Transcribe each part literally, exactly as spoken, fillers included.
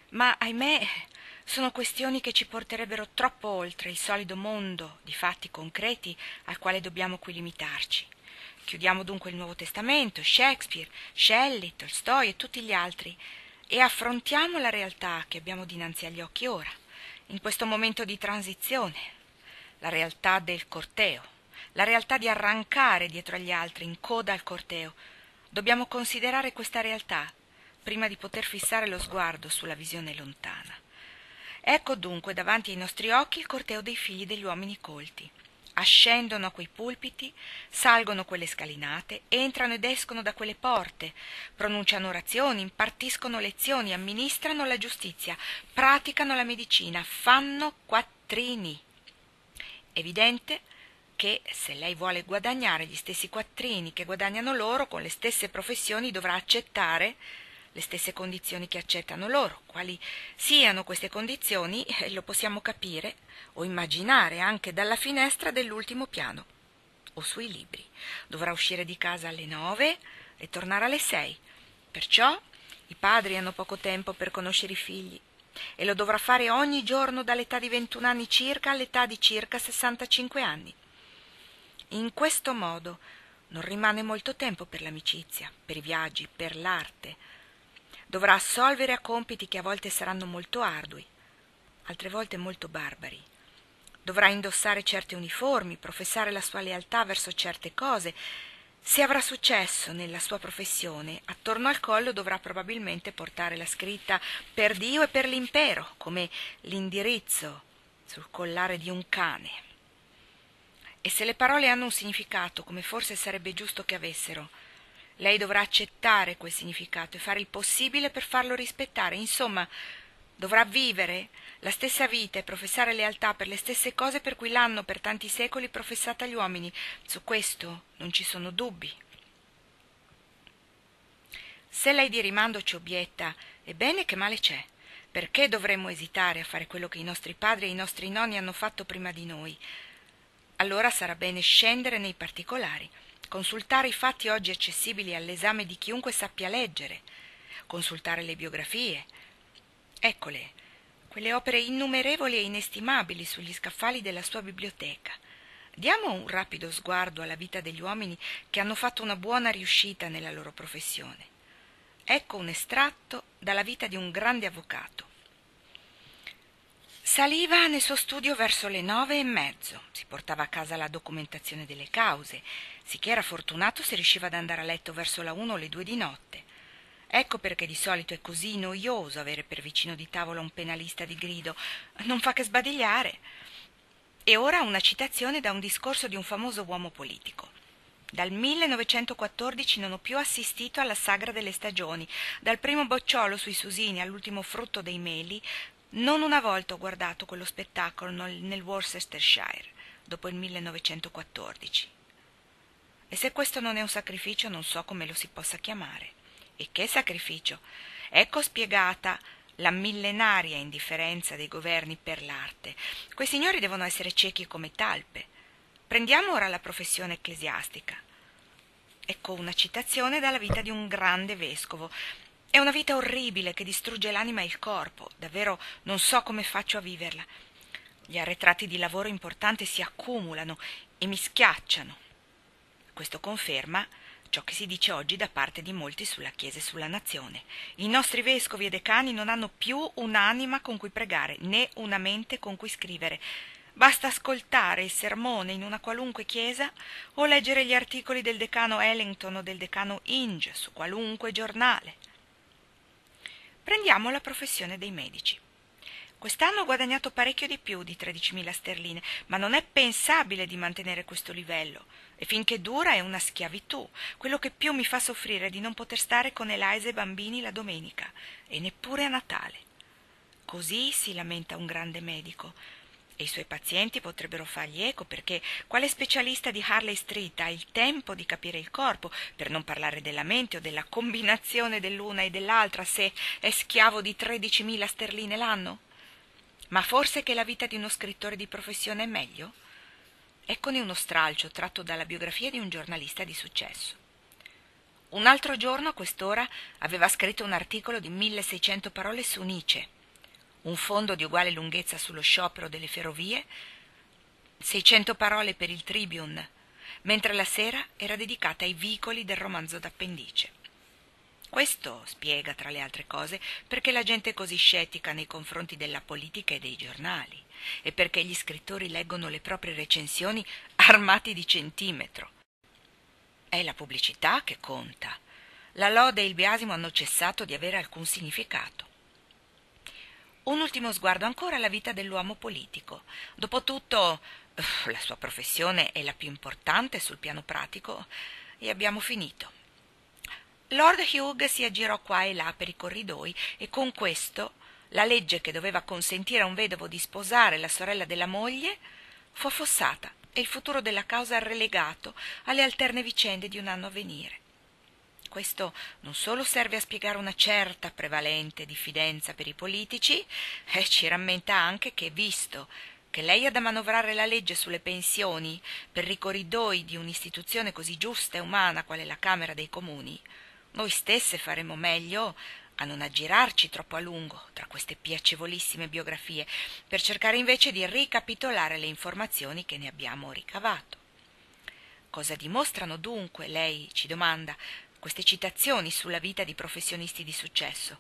Ma ahimè sono questioni che ci porterebbero troppo oltre il solido mondo di fatti concreti al quale dobbiamo qui limitarci. Chiudiamo dunque il Nuovo Testamento, Shakespeare, Shelley, Tolstoi e tutti gli altri e affrontiamo la realtà che abbiamo dinanzi agli occhi ora, in questo momento di transizione, la realtà del corteo, la realtà di arrancare dietro agli altri in coda al corteo. Dobbiamo considerare questa realtà prima di poter fissare lo sguardo sulla visione lontana. Ecco dunque davanti ai nostri occhi il corteo dei figli degli uomini colti. Ascendono a quei pulpiti, salgono quelle scalinate, entrano ed escono da quelle porte, pronunciano orazioni, impartiscono lezioni, amministrano la giustizia, praticano la medicina, fanno quattrini. Evidente che se lei vuole guadagnare gli stessi quattrini che guadagnano loro con le stesse professioni dovrà accettare le stesse condizioni che accettano loro. Quali siano queste condizioni eh, lo possiamo capire o immaginare anche dalla finestra dell'ultimo piano o sui libri. Dovrà uscire di casa alle nove e tornare alle sei. Perciò i padri hanno poco tempo per conoscere i figli e lo dovrà fare ogni giorno dall'età di ventuno anni circa all'età di circa sessantacinque anni. In questo modo non rimane molto tempo per l'amicizia, per i viaggi, per l'arte. Dovrà assolvere a compiti che a volte saranno molto ardui, altre volte molto barbari. Dovrà indossare certe uniformi, professare la sua lealtà verso certe cose. Se avrà successo nella sua professione, attorno al collo dovrà probabilmente portare la scritta per Dio e per l'impero, come l'indirizzo sul collare di un cane. E se le parole hanno un significato, come forse sarebbe giusto che avessero, lei dovrà accettare quel significato e fare il possibile per farlo rispettare. Insomma, dovrà vivere la stessa vita e professare lealtà per le stesse cose per cui l'hanno per tanti secoli professata gli uomini. Su questo non ci sono dubbi. Se lei di rimando ci obietta, ebbene che male c'è? Perché dovremmo esitare a fare quello che i nostri padri e i nostri nonni hanno fatto prima di noi? Allora sarà bene scendere nei particolari, consultare i fatti oggi accessibili all'esame di chiunque sappia leggere, consultare le biografie. Eccole, quelle opere innumerevoli e inestimabili sugli scaffali della sua biblioteca. Diamo un rapido sguardo alla vita degli uomini che hanno fatto una buona riuscita nella loro professione. Ecco un estratto dalla vita di un grande avvocato. Saliva nel suo studio verso le nove e mezzo, si portava a casa la documentazione delle cause, sicché era fortunato se riusciva ad andare a letto verso la una o le due di notte. Ecco perché di solito è così noioso avere per vicino di tavola un penalista di grido, non fa che sbadigliare. E ora una citazione da un discorso di un famoso uomo politico. Dal millenovecentoquattordici non ho più assistito alla sagra delle stagioni, dal primo bocciolo sui susini all'ultimo frutto dei meli. Non una volta ho guardato quello spettacolo nel Worcestershire, dopo il millenovecentoquattordici. E se questo non è un sacrificio, non so come lo si possa chiamare. E che sacrificio? Ecco spiegata la millenaria indifferenza dei governi per l'arte. Quei signori devono essere ciechi come talpe. Prendiamo ora la professione ecclesiastica. Ecco una citazione dalla vita di un grande vescovo. È una vita orribile che distrugge l'anima e il corpo. Davvero non so come faccio a viverla. Gli arretrati di lavoro importante si accumulano e mi schiacciano. Questo conferma ciò che si dice oggi da parte di molti sulla Chiesa e sulla nazione. I nostri vescovi e decani non hanno più un'anima con cui pregare, né una mente con cui scrivere. Basta ascoltare il sermone in una qualunque chiesa o leggere gli articoli del decano Ellington o del decano Inge su qualunque giornale. Prendiamo la professione dei medici. Quest'anno ho guadagnato parecchio di più di tredicimila sterline, ma non è pensabile di mantenere questo livello. E finché dura è una schiavitù. Quello che più mi fa soffrire è di non poter stare con Eliza e i bambini la domenica, e neppure a Natale. Così si lamenta un grande medico. E i suoi pazienti potrebbero fargli eco, perché quale specialista di Harley Street ha il tempo di capire il corpo, per non parlare della mente o della combinazione dell'una e dell'altra, se è schiavo di tredicimila sterline l'anno? Ma forse che la vita di uno scrittore di professione è meglio? Eccone uno stralcio tratto dalla biografia di un giornalista di successo. Un altro giorno, a quest'ora, aveva scritto un articolo di milleseicento parole su Nietzsche. un fondo di uguale lunghezza sullo sciopero delle ferrovie, seicento parole per il Tribune, mentre la sera era dedicata ai vicoli del romanzo d'appendice. Questo spiega, tra le altre cose, perché la gente è così scettica nei confronti della politica e dei giornali, e perché gli scrittori leggono le proprie recensioni armati di centimetro. È la pubblicità che conta. La lode e il biasimo hanno cessato di avere alcun significato. Un ultimo sguardo ancora alla vita dell'uomo politico. Dopotutto, la sua professione è la più importante sul piano pratico, e abbiamo finito. Lord Hugh si aggirò qua e là per i corridoi e con questo la legge che doveva consentire a un vedovo di sposare la sorella della moglie fu affossata e il futuro della causa relegato alle alterne vicende di un anno a venire. Questo non solo serve a spiegare una certa prevalente diffidenza per i politici, e ci rammenta anche che, visto che lei ha da manovrare la legge sulle pensioni per i corridoi di un'istituzione così giusta e umana quale la Camera dei Comuni, noi stesse faremo meglio a non aggirarci troppo a lungo tra queste piacevolissime biografie, per cercare invece di ricapitolare le informazioni che ne abbiamo ricavato. Cosa dimostrano dunque, lei ci domanda, queste citazioni sulla vita di professionisti di successo?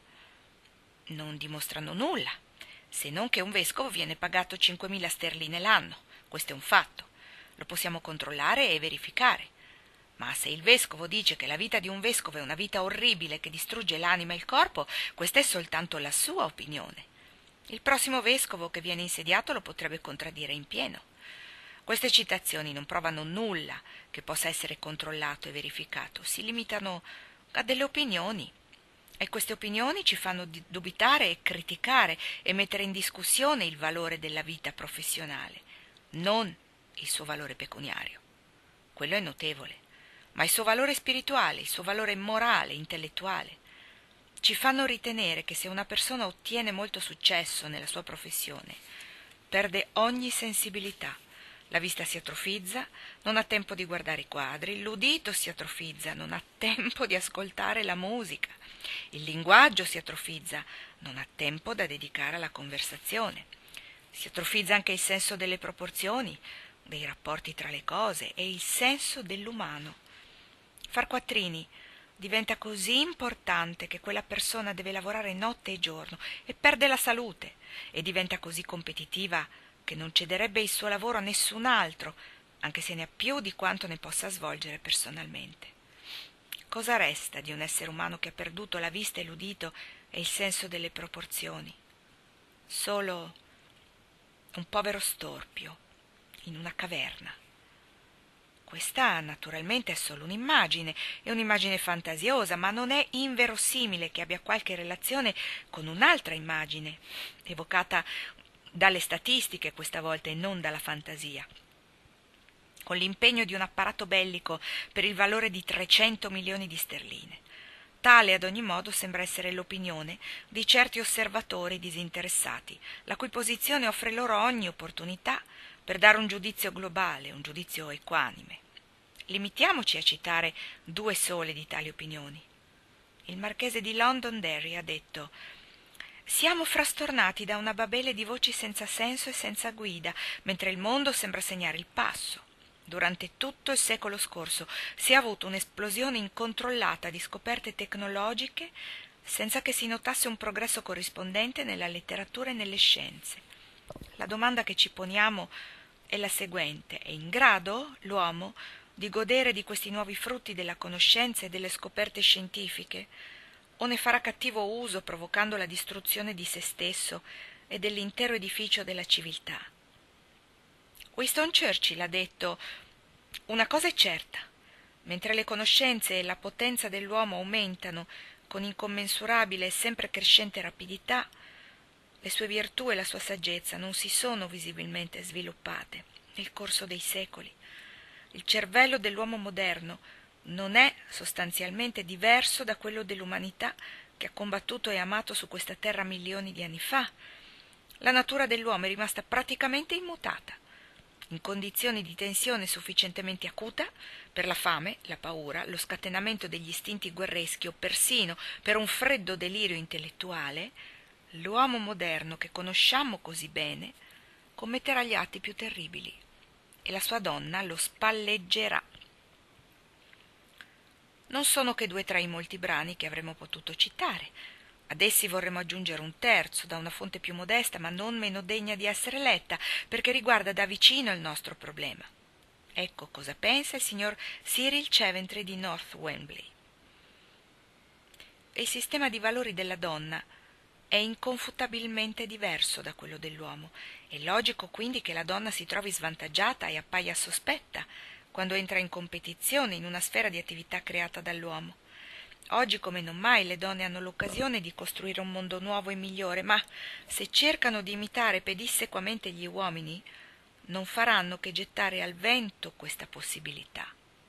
Non dimostrano nulla, se non che un vescovo viene pagato cinquemila sterline l'anno. Questo è un fatto. Lo possiamo controllare e verificare. Ma se il vescovo dice che la vita di un vescovo è una vita orribile che distrugge l'anima e il corpo, questa è soltanto la sua opinione. Il prossimo vescovo che viene insediato lo potrebbe contraddire in pieno. Queste citazioni non provano nulla che possa essere controllato e verificato, si limitano a delle opinioni. E queste opinioni ci fanno dubitare e criticare e mettere in discussione il valore della vita professionale, non il suo valore pecuniario. Quello è notevole. Ma il suo valore spirituale, il suo valore morale, intellettuale, ci fanno ritenere che se una persona ottiene molto successo nella sua professione, perde ogni sensibilità, la vista si atrofizza, non ha tempo di guardare i quadri, l'udito si atrofizza, non ha tempo di ascoltare la musica, il linguaggio si atrofizza, non ha tempo da dedicare alla conversazione, si atrofizza anche il senso delle proporzioni, dei rapporti tra le cose e il senso dell'umano. Far quattrini diventa così importante che quella persona deve lavorare notte e giorno e perde la salute, e diventa così competitiva che non cederebbe il suo lavoro a nessun altro, anche se ne ha più di quanto ne possa svolgere personalmente. Cosa resta di un essere umano che ha perduto la vista e l'udito e il senso delle proporzioni? Solo un povero storpio in una caverna. Questa naturalmente è solo un'immagine, è un'immagine fantasiosa, ma non è inverosimile che abbia qualche relazione con un'altra immagine, evocata dalle statistiche questa volta e non dalla fantasia, con l'impegno di un apparato bellico per il valore di trecento milioni di sterline. Tale ad ogni modo sembra essere l'opinione di certi osservatori disinteressati, la cui posizione offre loro ogni opportunità per dare un giudizio globale, un giudizio equanime. Limitiamoci a citare due sole di tali opinioni. Il marchese di Londonderry ha detto: «Siamo frastornati da una babele di voci senza senso e senza guida, mentre il mondo sembra segnare il passo. Durante tutto il secolo scorso si è avuto un'esplosione incontrollata di scoperte tecnologiche senza che si notasse un progresso corrispondente nella letteratura e nelle scienze. La domanda che ci poniamo è la seguente: è in grado l'uomo di godere di questi nuovi frutti della conoscenza e delle scoperte scientifiche, o ne farà cattivo uso provocando la distruzione di se stesso e dell'intero edificio della civiltà?» Winston Churchill ha detto: «Una cosa è certa, mentre le conoscenze e la potenza dell'uomo aumentano con incommensurabile e sempre crescente rapidità, le sue virtù e la sua saggezza non si sono visibilmente sviluppate nel corso dei secoli. Il cervello dell'uomo moderno non è sostanzialmente diverso da quello dell'umanità che ha combattuto e amato su questa terra milioni di anni fa. La natura dell'uomo è rimasta praticamente immutata, in condizioni di tensione sufficientemente acuta per la fame, la paura, lo scatenamento degli istinti guerreschi o persino per un freddo delirio intellettuale, l'uomo moderno che conosciamo così bene commetterà gli atti più terribili e la sua donna lo spalleggerà. Non sono che due tra i molti brani che avremmo potuto citare. Ad essi vorremmo aggiungere un terzo, da una fonte più modesta ma non meno degna di essere letta, perché riguarda da vicino il nostro problema. Ecco cosa pensa il signor Cyril Chaventry di North Wembley. Il sistema di valori della donna è inconfutabilmente diverso da quello dell'uomo. È logico quindi che la donna si trovi svantaggiata e appaia sospetta quando entra in competizione in una sfera di attività creata dall'uomo. Oggi come non mai le donne hanno l'occasione di costruire un mondo nuovo e migliore, ma se cercano di imitare pedissequamente gli uomini, non faranno che gettare al vento questa possibilità.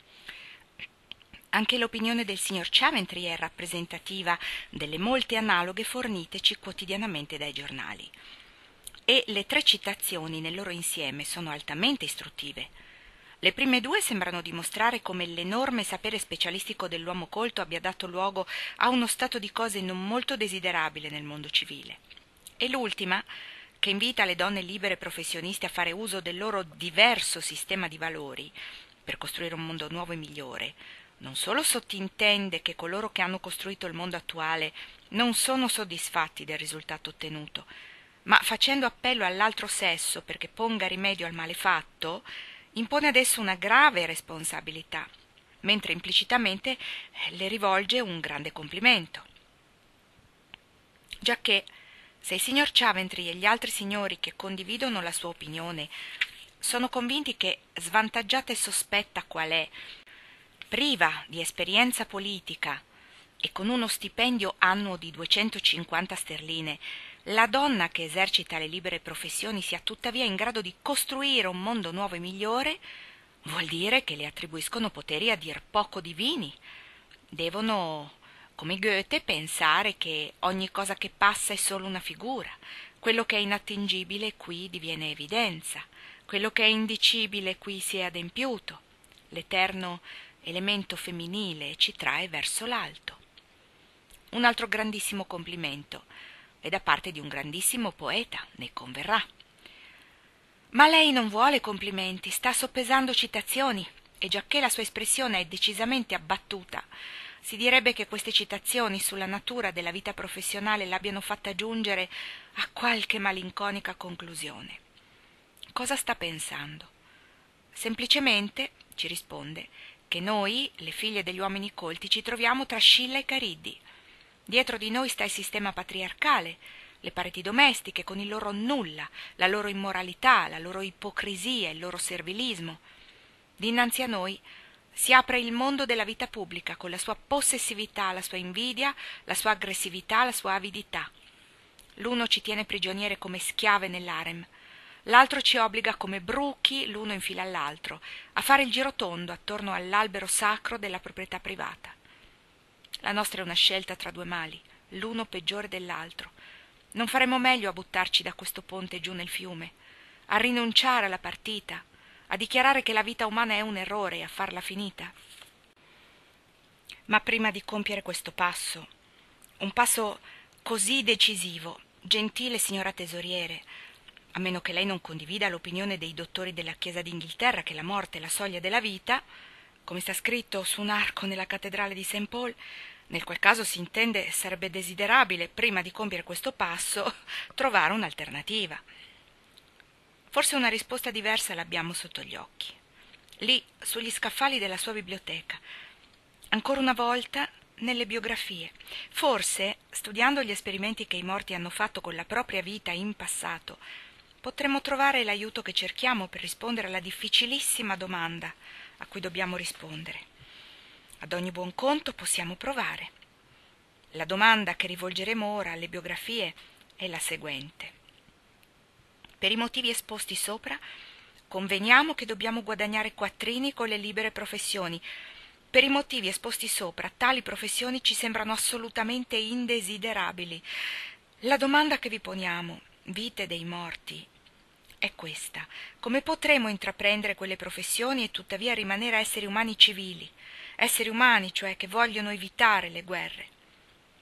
Anche l'opinione del signor Chaventry è rappresentativa delle molte analoghe forniteci quotidianamente dai giornali. E le tre citazioni nel loro insieme sono altamente istruttive. Le prime due sembrano dimostrare come l'enorme sapere specialistico dell'uomo colto abbia dato luogo a uno stato di cose non molto desiderabile nel mondo civile. E l'ultima, che invita le donne libere professioniste a fare uso del loro diverso sistema di valori per costruire un mondo nuovo e migliore, non solo sottintende che coloro che hanno costruito il mondo attuale non sono soddisfatti del risultato ottenuto, ma facendo appello all'altro sesso perché ponga rimedio al male fatto, impone ad esso una grave responsabilità, mentre implicitamente le rivolge un grande complimento. Giacché se il signor Chaventry e gli altri signori che condividono la sua opinione sono convinti che, svantaggiata e sospetta qual è, priva di esperienza politica e con uno stipendio annuo di duecentocinquanta sterline, la donna che esercita le libere professioni sia tuttavia in grado di costruire un mondo nuovo e migliore, vuol dire che le attribuiscono poteri a dir poco divini. Devono, come Goethe, pensare che ogni cosa che passa è solo una figura, quello che è inattingibile qui diviene evidenza, quello che è indicibile qui si è adempiuto, l'eterno elemento femminile ci trae verso l'alto. Un altro grandissimo complimento è da parte di un grandissimo poeta, ne converrà. Ma lei non vuole complimenti, sta soppesando citazioni, e giacché la sua espressione è decisamente abbattuta, si direbbe che queste citazioni sulla natura della vita professionale l'abbiano fatta giungere a qualche malinconica conclusione. Cosa sta pensando? Semplicemente, ci risponde, che noi, le figlie degli uomini colti, ci troviamo tra Scilla e Cariddi. Dietro di noi sta il sistema patriarcale, le pareti domestiche con il loro nulla, la loro immoralità, la loro ipocrisia, il loro servilismo. Dinanzi a noi si apre il mondo della vita pubblica con la sua possessività, la sua invidia, la sua aggressività, la sua avidità. L'uno ci tiene prigioniere come schiave nell'harem, l'altro ci obbliga come bruchi l'uno in fila all'altro a fare il girotondo attorno all'albero sacro della proprietà privata. La nostra è una scelta tra due mali, l'uno peggiore dell'altro. Non faremmo meglio a buttarci da questo ponte giù nel fiume, a rinunciare alla partita, a dichiarare che la vita umana è un errore e a farla finita? Ma prima di compiere questo passo, un passo così decisivo, gentile signora tesoriere, a meno che lei non condivida l'opinione dei dottori della Chiesa d'Inghilterra che la morte è la soglia della vita, come sta scritto su un arco nella cattedrale di Saint Paul, nel qual caso si intende sarebbe desiderabile, prima di compiere questo passo, trovare un'alternativa. Forse una risposta diversa l'abbiamo sotto gli occhi. Lì, sugli scaffali della sua biblioteca, ancora una volta nelle biografie. Forse, studiando gli esperimenti che i morti hanno fatto con la propria vita in passato, potremmo trovare l'aiuto che cerchiamo per rispondere alla difficilissima domanda a cui dobbiamo rispondere. Ad ogni buon conto possiamo provare. La domanda che rivolgeremo ora alle biografie è la seguente. Per i motivi esposti sopra, conveniamo che dobbiamo guadagnare quattrini con le libere professioni. Per i motivi esposti sopra, tali professioni ci sembrano assolutamente indesiderabili. La domanda che vi poniamo, vite dei morti, è questa. Come potremo intraprendere quelle professioni e tuttavia rimanere esseri umani civili? Esseri umani, cioè, che vogliono evitare le guerre.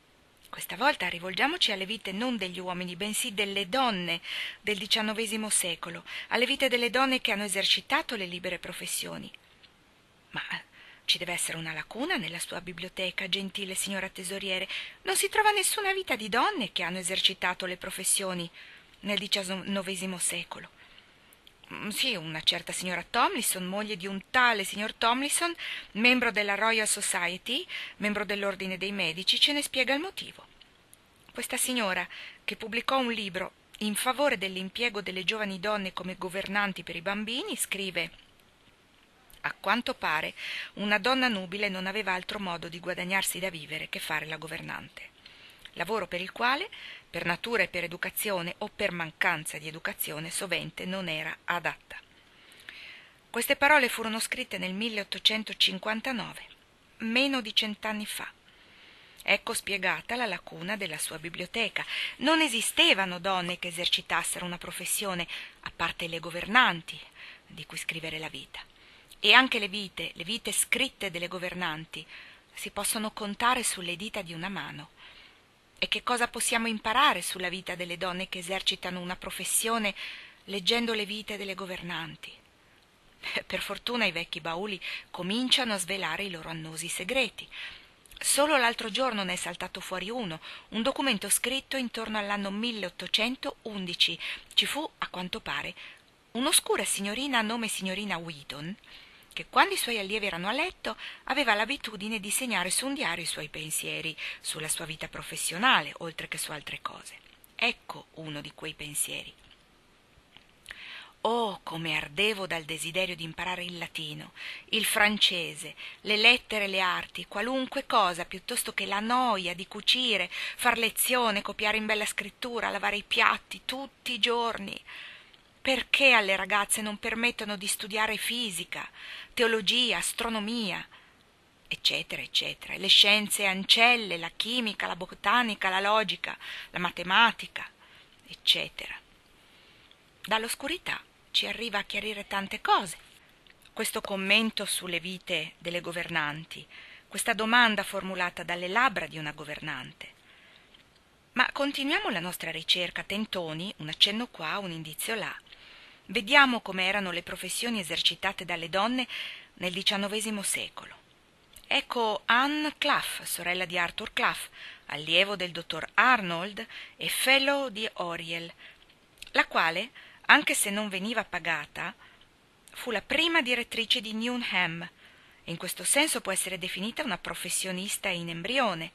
Questa volta rivolgiamoci alle vite non degli uomini, bensì delle donne del diciannovesimo secolo, alle vite delle donne che hanno esercitato le libere professioni. Ma ci deve essere una lacuna nella sua biblioteca, gentile signora tesoriere. Non si trova nessuna vita di donne che hanno esercitato le professioni nel diciannovesimo secolo. Sì, una certa signora Tomlinson, moglie di un tale signor Tomlinson, membro della Royal Society, membro dell'Ordine dei Medici, ce ne spiega il motivo. Questa signora, che pubblicò un libro in favore dell'impiego delle giovani donne come governanti per i bambini, scrive: a quanto pare una donna nubile non aveva altro modo di guadagnarsi da vivere che fare la governante, lavoro per il quale, per natura e per educazione o per mancanza di educazione, sovente non era adatta. Queste parole furono scritte nel milleottocentocinquantanove, meno di cent'anni fa. Ecco spiegata la lacuna della sua biblioteca. Non esistevano donne che esercitassero una professione, a parte le governanti, di cui scrivere la vita. E anche le vite, le vite scritte delle governanti, si possono contare sulle dita di una mano. E che cosa possiamo imparare sulla vita delle donne che esercitano una professione leggendo le vite delle governanti? Per fortuna i vecchi bauli cominciano a svelare i loro annosi segreti. Solo l'altro giorno ne è saltato fuori uno, un documento scritto intorno all'anno milleottocentoundici. Ci fu, a quanto pare, un'oscura signorina a nome signorina Wheaton, che quando i suoi allievi erano a letto aveva l'abitudine di segnare su un diario i suoi pensieri sulla sua vita professionale, oltre che su altre cose. Ecco uno di quei pensieri. Oh, come ardevo dal desiderio di imparare il latino, il francese, le lettere e le arti, qualunque cosa, piuttosto che la noia di cucire, far lezione, copiare in bella scrittura, lavare i piatti tutti i giorni. Perché alle ragazze non permettono di studiare fisica, teologia, astronomia, eccetera, eccetera, le scienze ancelle, la chimica, la botanica, la logica, la matematica, eccetera. Dall'oscurità ci arriva a chiarire tante cose. Questo commento sulle vite delle governanti, questa domanda formulata dalle labbra di una governante. Ma continuiamo la nostra ricerca, tentoni, un accenno qua, un indizio là. Vediamo come erano le professioni esercitate dalle donne nel diciannovesimo secolo. Ecco Anne Clough, sorella di Arthur Clough, allievo del dottor Arnold e fellow di Oriel, la quale, anche se non veniva pagata, fu la prima direttrice di Newnham e in questo senso può essere definita una professionista in embrione.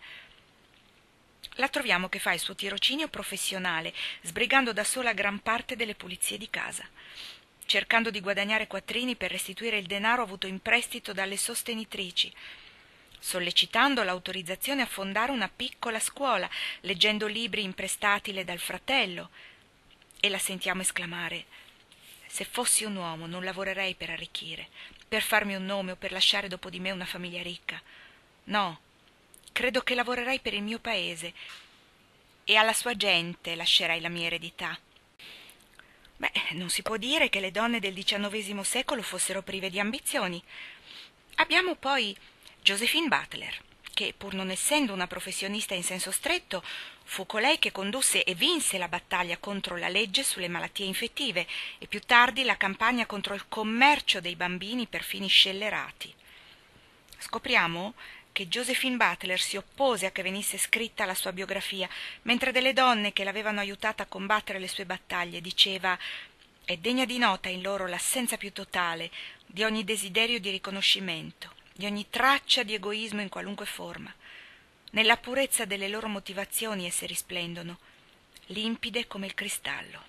La troviamo che fa il suo tirocinio professionale, sbrigando da sola gran parte delle pulizie di casa, cercando di guadagnare quattrini per restituire il denaro avuto in prestito dalle sostenitrici, sollecitando l'autorizzazione a fondare una piccola scuola, leggendo libri imprestatile dal fratello, e la sentiamo esclamare: se fossi un uomo non lavorerei per arricchire, per farmi un nome o per lasciare dopo di me una famiglia ricca. No, credo che lavorerei per il mio paese e alla sua gente lascerei la mia eredità. Beh, non si può dire che le donne del diciannovesimo secolo fossero prive di ambizioni. Abbiamo poi Josephine Butler, che, pur non essendo una professionista in senso stretto, fu colei che condusse e vinse la battaglia contro la legge sulle malattie infettive e più tardi la campagna contro il commercio dei bambini per fini scellerati. Scopriamo che Josephine Butler si oppose a che venisse scritta la sua biografia, mentre delle donne che l'avevano aiutata a combattere le sue battaglie diceva: è degna di nota in loro l'assenza più totale di ogni desiderio di riconoscimento, di ogni traccia di egoismo in qualunque forma. Nella purezza delle loro motivazioni esse risplendono, limpide come il cristallo.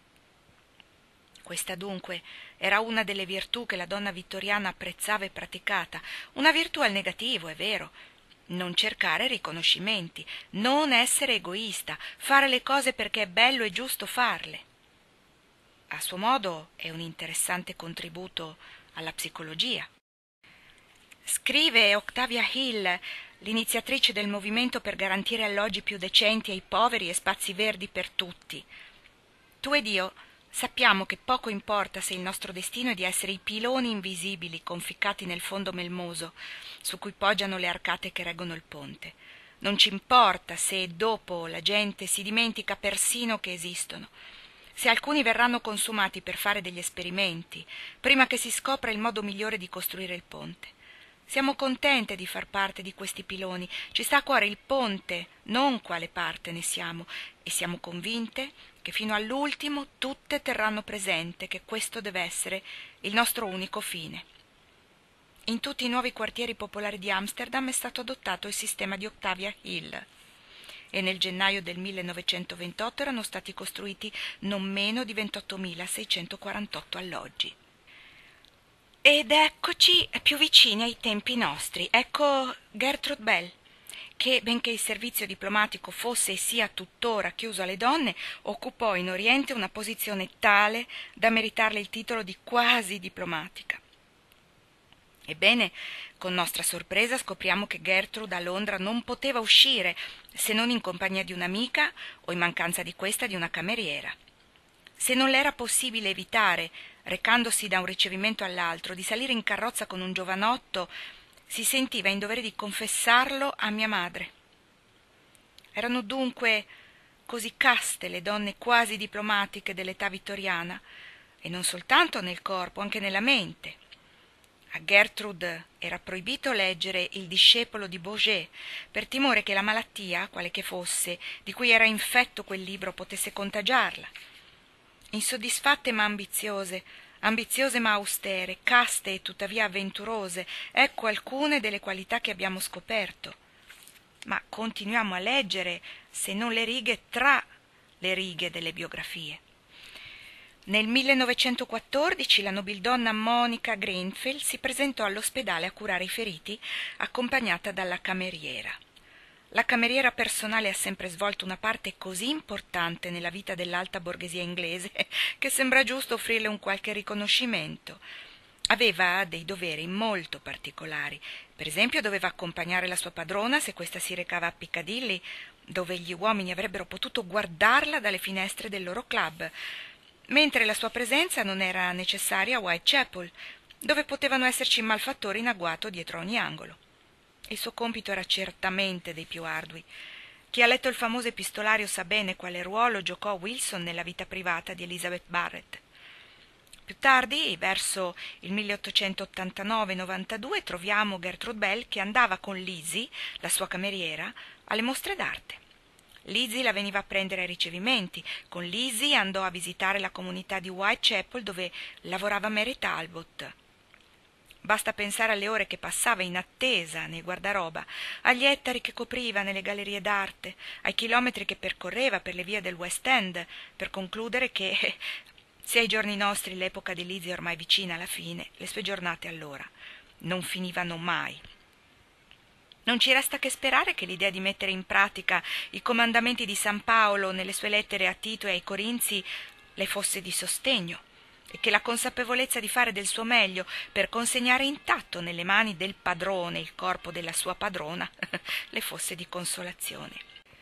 Questa dunque era una delle virtù che la donna vittoriana apprezzava e praticata, una virtù al negativo, è vero. Non cercare riconoscimenti, non essere egoista, fare le cose perché è bello e giusto farle. A suo modo è un interessante contributo alla psicologia. Scrive Octavia Hill, l'iniziatrice del movimento per garantire alloggi più decenti ai poveri e spazi verdi per tutti: tu ed io sappiamo che poco importa se il nostro destino è di essere i piloni invisibili conficcati nel fondo melmoso su cui poggiano le arcate che reggono il ponte. Non ci importa se dopo la gente si dimentica persino che esistono, se alcuni verranno consumati per fare degli esperimenti, prima che si scopra il modo migliore di costruire il ponte. Siamo contente di far parte di questi piloni, ci sta a cuore il ponte, non quale parte ne siamo, e siamo convinte che fino all'ultimo tutte terranno presente che questo deve essere il nostro unico fine. In tutti i nuovi quartieri popolari di Amsterdam è stato adottato il sistema di Octavia Hill e nel gennaio del millenovecentoventotto erano stati costruiti non meno di ventottomilaseicentoquarantotto alloggi. Ed eccoci più vicini ai tempi nostri. Ecco Gertrude Bell, che, benché il servizio diplomatico fosse e sia tuttora chiuso alle donne, occupò in Oriente una posizione tale da meritarle il titolo di quasi diplomatica. Ebbene, con nostra sorpresa scopriamo che Gertrude a Londra non poteva uscire se non in compagnia di un'amica o in mancanza di questa di una cameriera. Se non le era possibile evitare, recandosi da un ricevimento all'altro, di salire in carrozza con un giovanotto, si sentiva in dovere di confessarlo a mia madre. Erano dunque così caste le donne quasi diplomatiche dell'età vittoriana, e non soltanto nel corpo, anche nella mente. A Gertrude era proibito leggere Il discepolo di Bourget, per timore che la malattia, quale che fosse, di cui era infetto quel libro, potesse contagiarla. Insoddisfatte ma ambiziose, ambiziose ma austere, caste e tuttavia avventurose, ecco alcune delle qualità che abbiamo scoperto. Ma continuiamo a leggere, se non le righe tra le righe delle biografie. Nel millenovecentoquattordici la nobildonna Monica Greenfield si presentò all'ospedale a curare i feriti, accompagnata dalla cameriera. La cameriera personale ha sempre svolto una parte così importante nella vita dell'alta borghesia inglese che sembra giusto offrirle un qualche riconoscimento. Aveva dei doveri molto particolari. Per esempio doveva accompagnare la sua padrona se questa si recava a Piccadilly, dove gli uomini avrebbero potuto guardarla dalle finestre del loro club, mentre la sua presenza non era necessaria a Whitechapel, dove potevano esserci malfattori in agguato dietro ogni angolo. Il suo compito era certamente dei più ardui. Chi ha letto il famoso epistolario sa bene quale ruolo giocò Wilson nella vita privata di Elizabeth Barrett. Più tardi, verso il milleottocentottantanove novantadue, troviamo Gertrude Bell che andava con Lizzie, la sua cameriera, alle mostre d'arte. Lizzie la veniva a prendere ai ricevimenti. Con Lizzie andò a visitare la comunità di Whitechapel dove lavorava Mary Talbot. Basta pensare alle ore che passava in attesa nei guardaroba, agli ettari che copriva nelle gallerie d'arte, ai chilometri che percorreva per le vie del West End, per concludere che, se ai giorni nostri l'epoca di Lizzie è ormai vicina alla fine, le sue giornate allora non finivano mai. Non ci resta che sperare che l'idea di mettere in pratica i comandamenti di San Paolo nelle sue lettere a Tito e ai Corinzi le fosse di sostegno e che la consapevolezza di fare del suo meglio per consegnare intatto nelle mani del padrone il corpo della sua padrona le fosse di consolazione.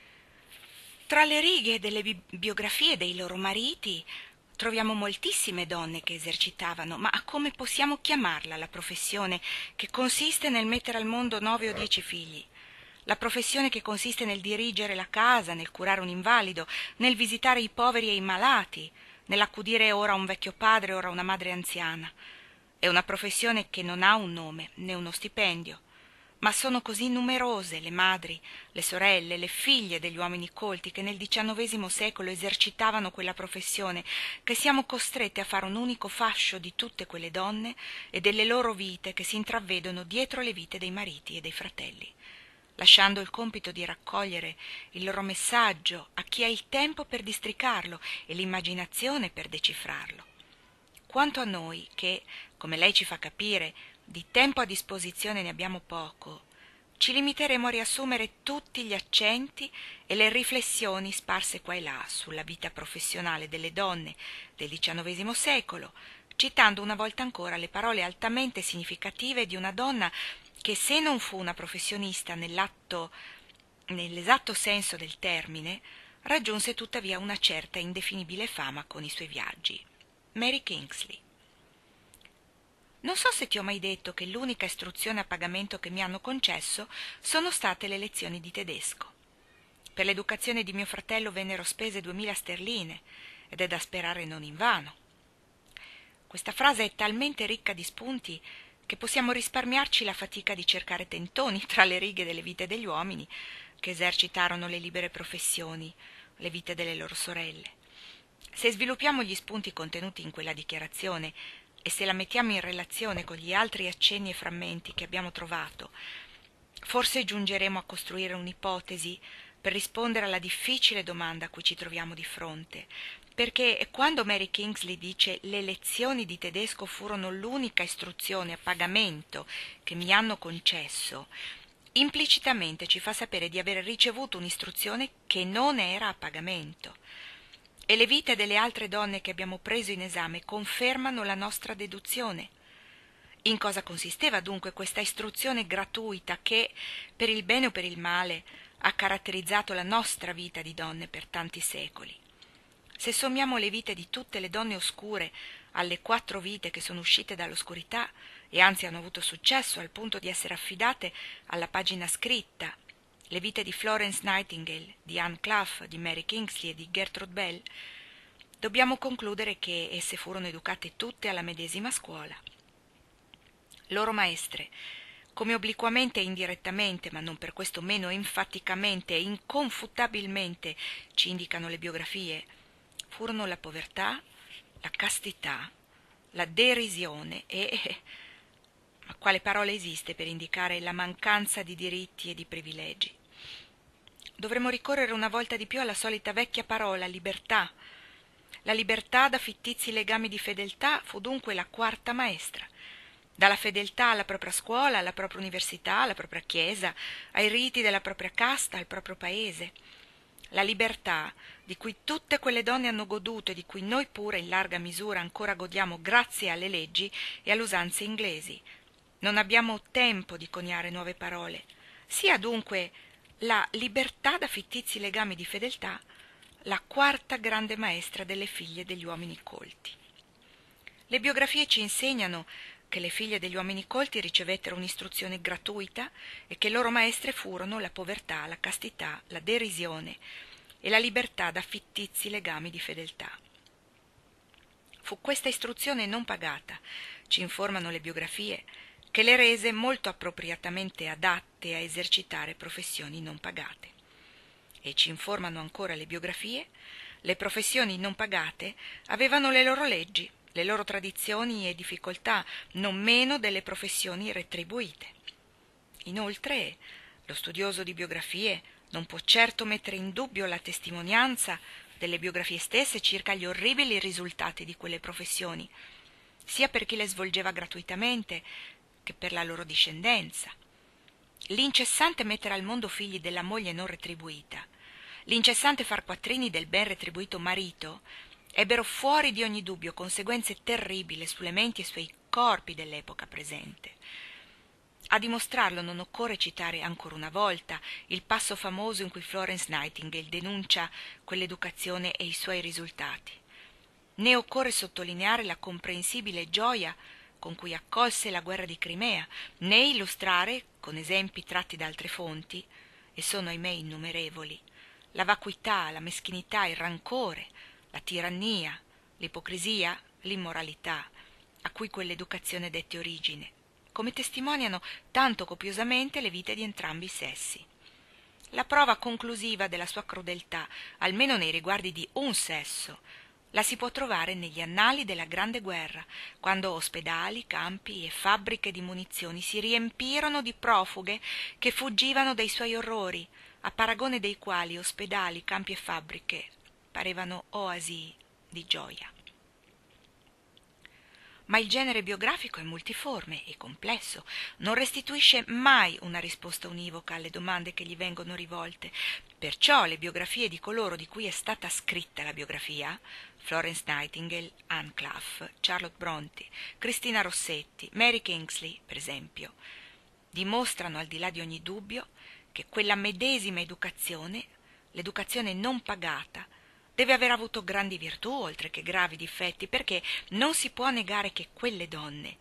Tra le righe delle bi- biografie dei loro mariti troviamo moltissime donne che esercitavano, ma come possiamo chiamarla la professione che consiste nel mettere al mondo nove o dieci figli? La professione che consiste nel dirigere la casa, nel curare un invalido, nel visitare i poveri e i malati, nell'accudire ora un vecchio padre, ora una madre anziana. È una professione che non ha un nome né uno stipendio, ma sono così numerose le madri, le sorelle, le figlie degli uomini colti che nel diciannovesimo secolo esercitavano quella professione, che siamo costretti a fare un unico fascio di tutte quelle donne e delle loro vite che si intravedono dietro le vite dei mariti e dei fratelli, lasciando il compito di raccogliere il loro messaggio a chi ha il tempo per districarlo e l'immaginazione per decifrarlo. Quanto a noi, che, come lei ci fa capire, di tempo a disposizione ne abbiamo poco, ci limiteremo a riassumere tutti gli accenti e le riflessioni sparse qua e là sulla vita professionale delle donne del diciannovesimo secolo, citando una volta ancora le parole altamente significative di una donna che, se non fu una professionista nell'atto, nell'esatto senso del termine, raggiunse tuttavia una certa indefinibile fama con i suoi viaggi. Mary Kingsley. Non so se ti ho mai detto che l'unica istruzione a pagamento che mi hanno concesso sono state le lezioni di tedesco. Per l'educazione di mio fratello vennero spese duemila sterline, ed è da sperare non invano. Questa frase è talmente ricca di spunti che possiamo risparmiarci la fatica di cercare tentoni tra le righe delle vite degli uomini che esercitarono le libere professioni, le vite delle loro sorelle. Se sviluppiamo gli spunti contenuti in quella dichiarazione e se la mettiamo in relazione con gli altri accenni e frammenti che abbiamo trovato, forse giungeremo a costruire un'ipotesi per rispondere alla difficile domanda a cui ci troviamo di fronte, perché quando Mary Kingsley dice «le lezioni di tedesco furono l'unica istruzione a pagamento che mi hanno concesso», implicitamente ci fa sapere di aver ricevuto un'istruzione che non era a pagamento. E le vite delle altre donne che abbiamo preso in esame confermano la nostra deduzione. In cosa consisteva dunque questa istruzione gratuita che, per il bene o per il male, ha caratterizzato la nostra vita di donne per tanti secoli? Se sommiamo le vite di tutte le donne oscure alle quattro vite che sono uscite dall'oscurità e anzi hanno avuto successo al punto di essere affidate alla pagina scritta, le vite di Florence Nightingale, di Anne Clough, di Mary Kingsley e di Gertrude Bell, dobbiamo concludere che esse furono educate tutte alla medesima scuola. Loro maestre, come obliquamente e indirettamente, ma non per questo meno enfaticamente e inconfutabilmente ci indicano le biografie, furono la povertà, la castità, la derisione e... ma quale parola esiste per indicare la mancanza di diritti e di privilegi? Dovremmo ricorrere una volta di più alla solita vecchia parola, libertà. La libertà da fittizi legami di fedeltà fu dunque la quarta maestra. Dalla fedeltà alla propria scuola, alla propria università, alla propria chiesa, ai riti della propria casta, al proprio paese. La libertà di cui tutte quelle donne hanno goduto e di cui noi pure in larga misura ancora godiamo grazie alle leggi e alle usanze inglesi. Non abbiamo tempo di coniare nuove parole. Sia dunque la libertà da fittizi legami di fedeltà la quarta grande maestra delle figlie degli uomini colti. Le biografie ci insegnano che le figlie degli uomini colti ricevettero un'istruzione gratuita e che loro maestre furono la povertà, la castità, la derisione e la libertà da fittizi legami di fedeltà. Fu questa istruzione non pagata, ci informano le biografie, che le rese molto appropriatamente adatte a esercitare professioni non pagate. E ci informano ancora le biografie, le professioni non pagate avevano le loro leggi, le loro tradizioni e difficoltà, non meno delle professioni retribuite. Inoltre, lo studioso di biografie non può certo mettere in dubbio la testimonianza delle biografie stesse circa gli orribili risultati di quelle professioni, sia per chi le svolgeva gratuitamente che per la loro discendenza. L'incessante mettere al mondo figli della moglie non retribuita, l'incessante far quattrini del ben retribuito marito, ebbero fuori di ogni dubbio conseguenze terribili sulle menti e sui corpi dell'epoca presente. A dimostrarlo non occorre citare ancora una volta il passo famoso in cui Florence Nightingale denuncia quell'educazione e i suoi risultati, né occorre sottolineare la comprensibile gioia con cui accolse la guerra di Crimea, né illustrare, con esempi tratti da altre fonti, e sono ahimè innumerevoli, la vacuità, la meschinità, il rancore, la tirannia, l'ipocrisia, l'immoralità, a cui quell'educazione dette origine, come testimoniano tanto copiosamente le vite di entrambi i sessi. La prova conclusiva della sua crudeltà, almeno nei riguardi di un sesso, la si può trovare negli annali della Grande Guerra, quando ospedali, campi e fabbriche di munizioni si riempirono di profughe che fuggivano dai suoi orrori, a paragone dei quali ospedali, campi e fabbriche parevano oasi di gioia. Ma il genere biografico è multiforme e complesso, non restituisce mai una risposta univoca alle domande che gli vengono rivolte. Perciò le biografie di coloro di cui è stata scritta la biografia, Florence Nightingale, Anne Clough, Charlotte Brontë, Cristina Rossetti, Mary Kingsley, per esempio, dimostrano al di là di ogni dubbio che quella medesima educazione, l'educazione non pagata, deve aver avuto grandi virtù oltre che gravi difetti, perché non si può negare che quelle donne,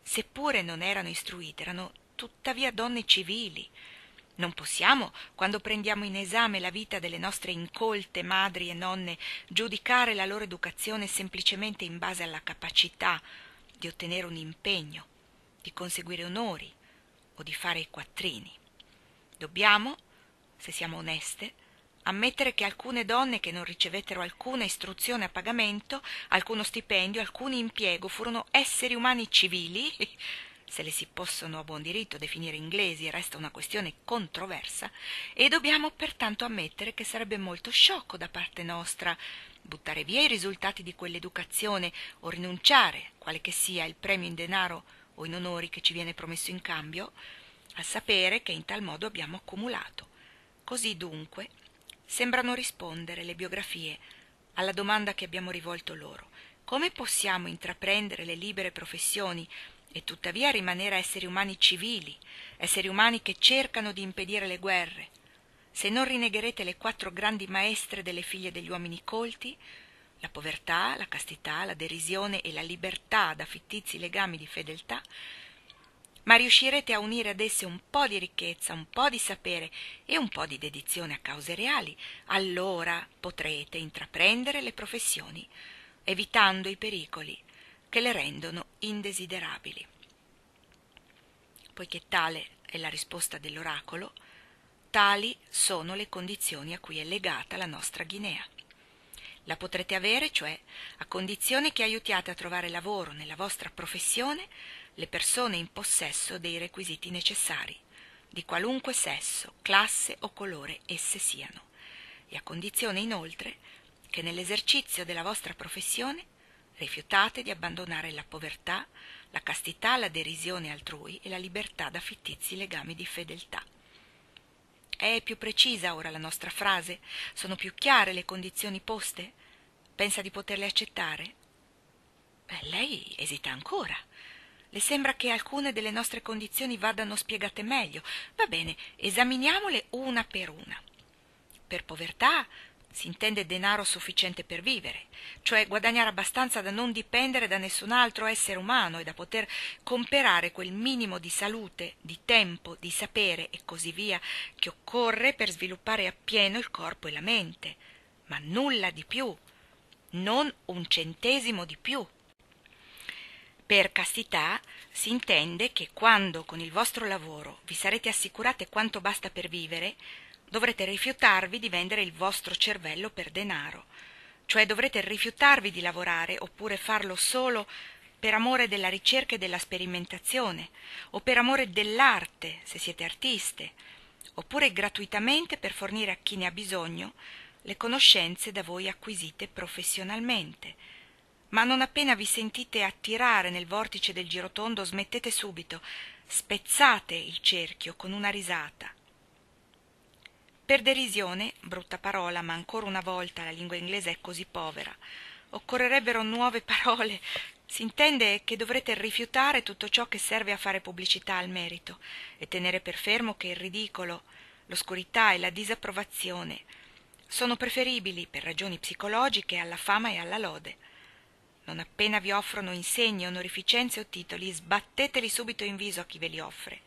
seppure non erano istruite, erano tuttavia donne civili. Non possiamo, quando prendiamo in esame la vita delle nostre incolte madri e nonne, giudicare la loro educazione semplicemente in base alla capacità di ottenere un impegno, di conseguire onori o di fare i quattrini. Dobbiamo, se siamo oneste, ammettere che alcune donne che non ricevettero alcuna istruzione a pagamento, alcuno stipendio, alcun impiego, furono esseri umani civili, se le si possono a buon diritto definire inglesi, resta una questione controversa, e dobbiamo pertanto ammettere che sarebbe molto sciocco da parte nostra buttare via i risultati di quell'educazione o rinunciare, quale che sia il premio in denaro o in onori che ci viene promesso in cambio, a sapere che in tal modo abbiamo accumulato. Così dunque sembrano rispondere le biografie alla domanda che abbiamo rivolto loro: come possiamo intraprendere le libere professioni e tuttavia rimanere esseri umani civili, esseri umani che cercano di impedire le guerre, se non rinnegherete le quattro grandi maestre delle figlie degli uomini colti, la povertà, la castità, la derisione e la libertà da fittizi legami di fedeltà, ma riuscirete a unire ad esse un po' di ricchezza, un po' di sapere e un po' di dedizione a cause reali, allora potrete intraprendere le professioni, evitando i pericoli che le rendono indesiderabili. Poiché tale è la risposta dell'oracolo, tali sono le condizioni a cui è legata la nostra Guinea. La potrete avere, cioè, a condizione che aiutiate a trovare lavoro nella vostra professione le persone in possesso dei requisiti necessari, di qualunque sesso, classe o colore esse siano, e a condizione inoltre che nell'esercizio della vostra professione rifiutate di abbandonare la povertà, la castità, la derisione altrui e la libertà da fittizi legami di fedeltà. È più precisa ora la nostra frase? Sono più chiare le condizioni poste? Pensa di poterle accettare? Beh, lei esita ancora. Le sembra che alcune delle nostre condizioni vadano spiegate meglio. Va bene, esaminiamole una per una. Per povertà si intende denaro sufficiente per vivere, cioè guadagnare abbastanza da non dipendere da nessun altro essere umano e da poter comperare quel minimo di salute, di tempo, di sapere e così via che occorre per sviluppare appieno il corpo e la mente, ma nulla di più, non un centesimo di più. Per castità si intende che quando con il vostro lavoro vi sarete assicurate quanto basta per vivere, dovrete rifiutarvi di vendere il vostro cervello per denaro, cioè dovrete rifiutarvi di lavorare oppure farlo solo per amore della ricerca e della sperimentazione, o per amore dell'arte, se siete artiste, oppure gratuitamente per fornire a chi ne ha bisogno le conoscenze da voi acquisite professionalmente. Ma non appena vi sentite attirare nel vortice del girotondo, smettete subito, spezzate il cerchio con una risata. Per derisione, brutta parola, ma ancora una volta la lingua inglese è così povera, occorrerebbero nuove parole. Si intende che dovrete rifiutare tutto ciò che serve a fare pubblicità al merito e tenere per fermo che il ridicolo, l'oscurità e la disapprovazione sono preferibili per ragioni psicologiche alla fama e alla lode. Non appena vi offrono insegni, onorificenze o titoli, sbatteteli subito in viso a chi ve li offre.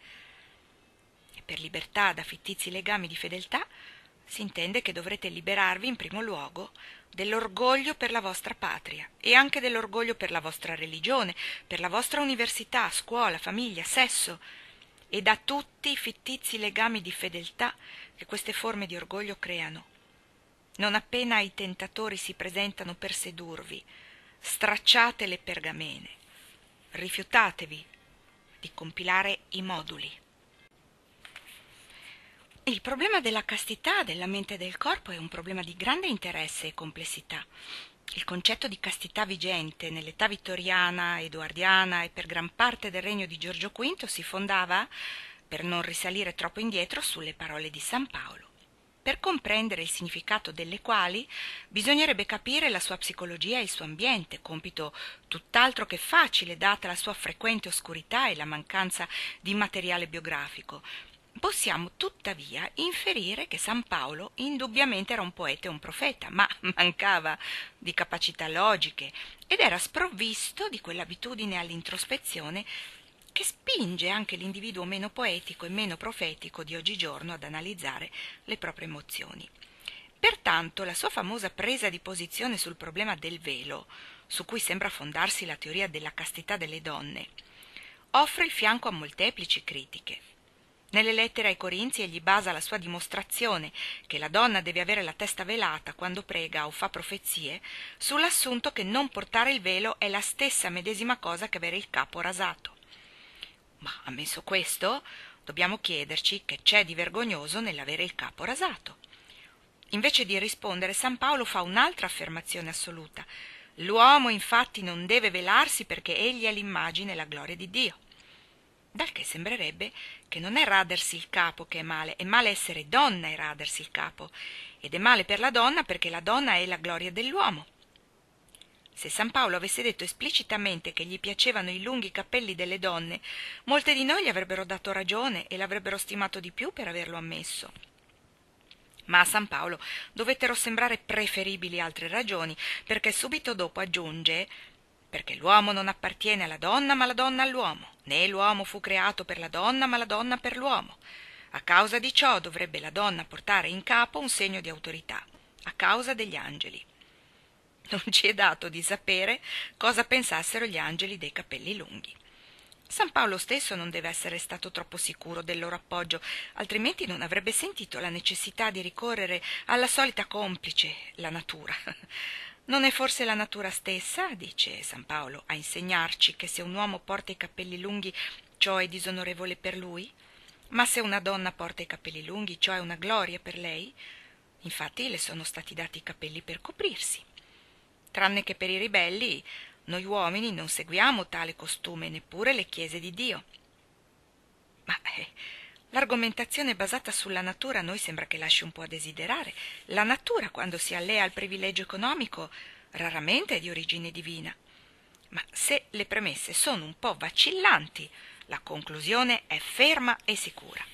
E per libertà da fittizi legami di fedeltà si intende che dovrete liberarvi in primo luogo dell'orgoglio per la vostra patria e anche dell'orgoglio per la vostra religione, per la vostra università, scuola, famiglia, sesso e da tutti i fittizi legami di fedeltà che queste forme di orgoglio creano. Non appena i tentatori si presentano per sedurvi, stracciate le pergamene, rifiutatevi di compilare i moduli. Il problema della castità della mente e del corpo è un problema di grande interesse e complessità. Il concetto di castità vigente nell'età vittoriana, edoardiana e per gran parte del regno di Giorgio quinto si fondava, per non risalire troppo indietro, sulle parole di San Paolo, per comprendere il significato delle quali bisognerebbe capire la sua psicologia e il suo ambiente, compito tutt'altro che facile data la sua frequente oscurità e la mancanza di materiale biografico. Possiamo tuttavia inferire che San Paolo indubbiamente era un poeta e un profeta, ma mancava di capacità logiche ed era sprovvisto di quell'abitudine all'introspezione che spinge anche l'individuo meno poetico e meno profetico di oggigiorno ad analizzare le proprie emozioni. Pertanto la sua famosa presa di posizione sul problema del velo, su cui sembra fondarsi la teoria della castità delle donne, offre il fianco a molteplici critiche. Nelle lettere ai Corinzi egli basa la sua dimostrazione che la donna deve avere la testa velata quando prega o fa profezie sull'assunto che non portare il velo è la stessa medesima cosa che avere il capo rasato. Ma ammesso questo, dobbiamo chiederci che c'è di vergognoso nell'avere il capo rasato. Invece di rispondere, San Paolo fa un'altra affermazione assoluta. L'uomo infatti non deve velarsi perché egli è l'immagine e la gloria di Dio. Dal che sembrerebbe che non è radersi il capo che è male, è male essere donna e radersi il capo, ed è male per la donna perché la donna è la gloria dell'uomo. Se San Paolo avesse detto esplicitamente che gli piacevano i lunghi capelli delle donne, molte di noi gli avrebbero dato ragione e l'avrebbero stimato di più per averlo ammesso. Ma a San Paolo dovettero sembrare preferibili altre ragioni, perché subito dopo aggiunge perché l'uomo non appartiene alla donna ma la donna all'uomo, né l'uomo fu creato per la donna ma la donna per l'uomo. A causa di ciò dovrebbe la donna portare in capo un segno di autorità, a causa degli angeli. Non ci è dato di sapere cosa pensassero gli angeli dei capelli lunghi. San Paolo stesso non deve essere stato troppo sicuro del loro appoggio, altrimenti non avrebbe sentito la necessità di ricorrere alla solita complice, la natura. Non è forse la natura stessa, dice San Paolo, a insegnarci che se un uomo porta i capelli lunghi ciò è disonorevole per lui? Ma se una donna porta i capelli lunghi ciò è una gloria per lei? Infatti le sono stati dati i capelli per coprirsi. Tranne che per i ribelli, noi uomini non seguiamo tale costume, neppure le chiese di Dio. Ma eh, l'argomentazione basata sulla natura a noi sembra che lasci un po' a desiderare. La natura, quando si allea al privilegio economico, raramente è di origine divina. Ma se le premesse sono un po' vacillanti, la conclusione è ferma e sicura.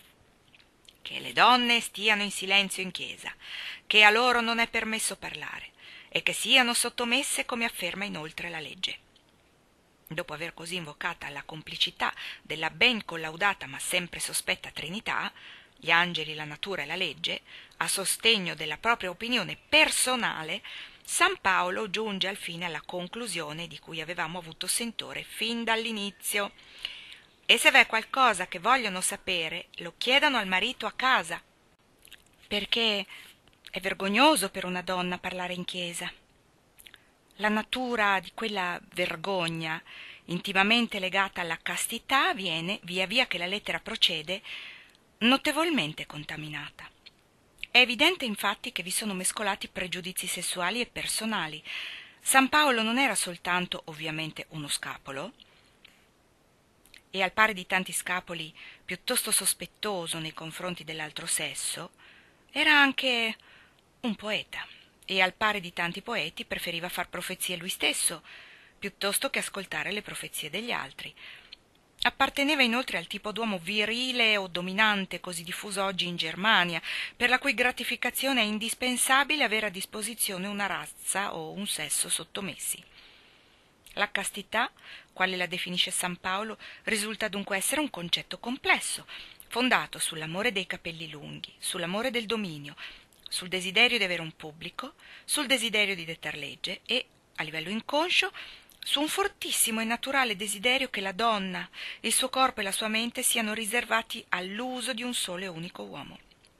Che le donne stiano in silenzio in chiesa, che a loro non è permesso parlare, e che siano sottomesse come afferma inoltre la legge. Dopo aver così invocata la complicità della ben collaudata ma sempre sospetta Trinità, gli angeli, la natura e la legge, a sostegno della propria opinione personale, San Paolo giunge al fine alla conclusione di cui avevamo avuto sentore fin dall'inizio. E se v'è qualcosa che vogliono sapere, lo chiedano al marito a casa, perché è vergognoso per una donna parlare in chiesa. La natura di quella vergogna, intimamente legata alla castità, viene, via via che la lettera procede, notevolmente contaminata. È evidente infatti che vi sono mescolati pregiudizi sessuali e personali. San Paolo non era soltanto, ovviamente, uno scapolo, e al pari di tanti scapoli piuttosto sospettoso nei confronti dell'altro sesso, era anche un poeta, e al pari di tanti poeti preferiva far profezie lui stesso, piuttosto che ascoltare le profezie degli altri. Apparteneva inoltre al tipo d'uomo virile o dominante così diffuso oggi in Germania, per la cui gratificazione è indispensabile avere a disposizione una razza o un sesso sottomessi. La castità, quale la definisce San Paolo, risulta dunque essere un concetto complesso, fondato sull'amore dei capelli lunghi, sull'amore del dominio, sul desiderio di avere un pubblico, sul desiderio di dettar legge e, a livello inconscio, su un fortissimo e naturale desiderio che la donna, il suo corpo e la sua mente siano riservati all'uso di un solo e unico uomo.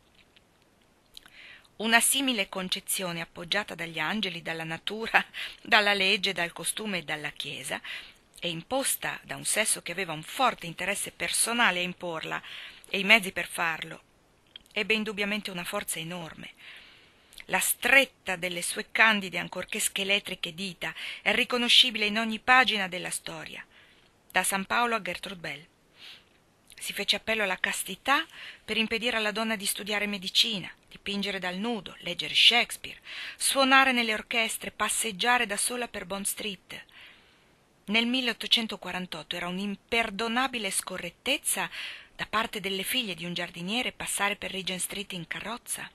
Una simile concezione, appoggiata dagli angeli, dalla natura, dalla legge, dal costume e dalla Chiesa, e imposta da un sesso che aveva un forte interesse personale a imporla e i mezzi per farlo, ebbe indubbiamente una forza enorme. La stretta delle sue candide, ancorché scheletriche dita, è riconoscibile in ogni pagina della storia, da San Paolo a Gertrude Bell. Si fece appello alla castità per impedire alla donna di studiare medicina, dipingere dal nudo, leggere Shakespeare, suonare nelle orchestre, passeggiare da sola per Bond Street. Nel milleottocentoquarantotto era un'imperdonabile scorrettezza da parte delle figlie di un giardiniere passare per Regent Street in carrozza.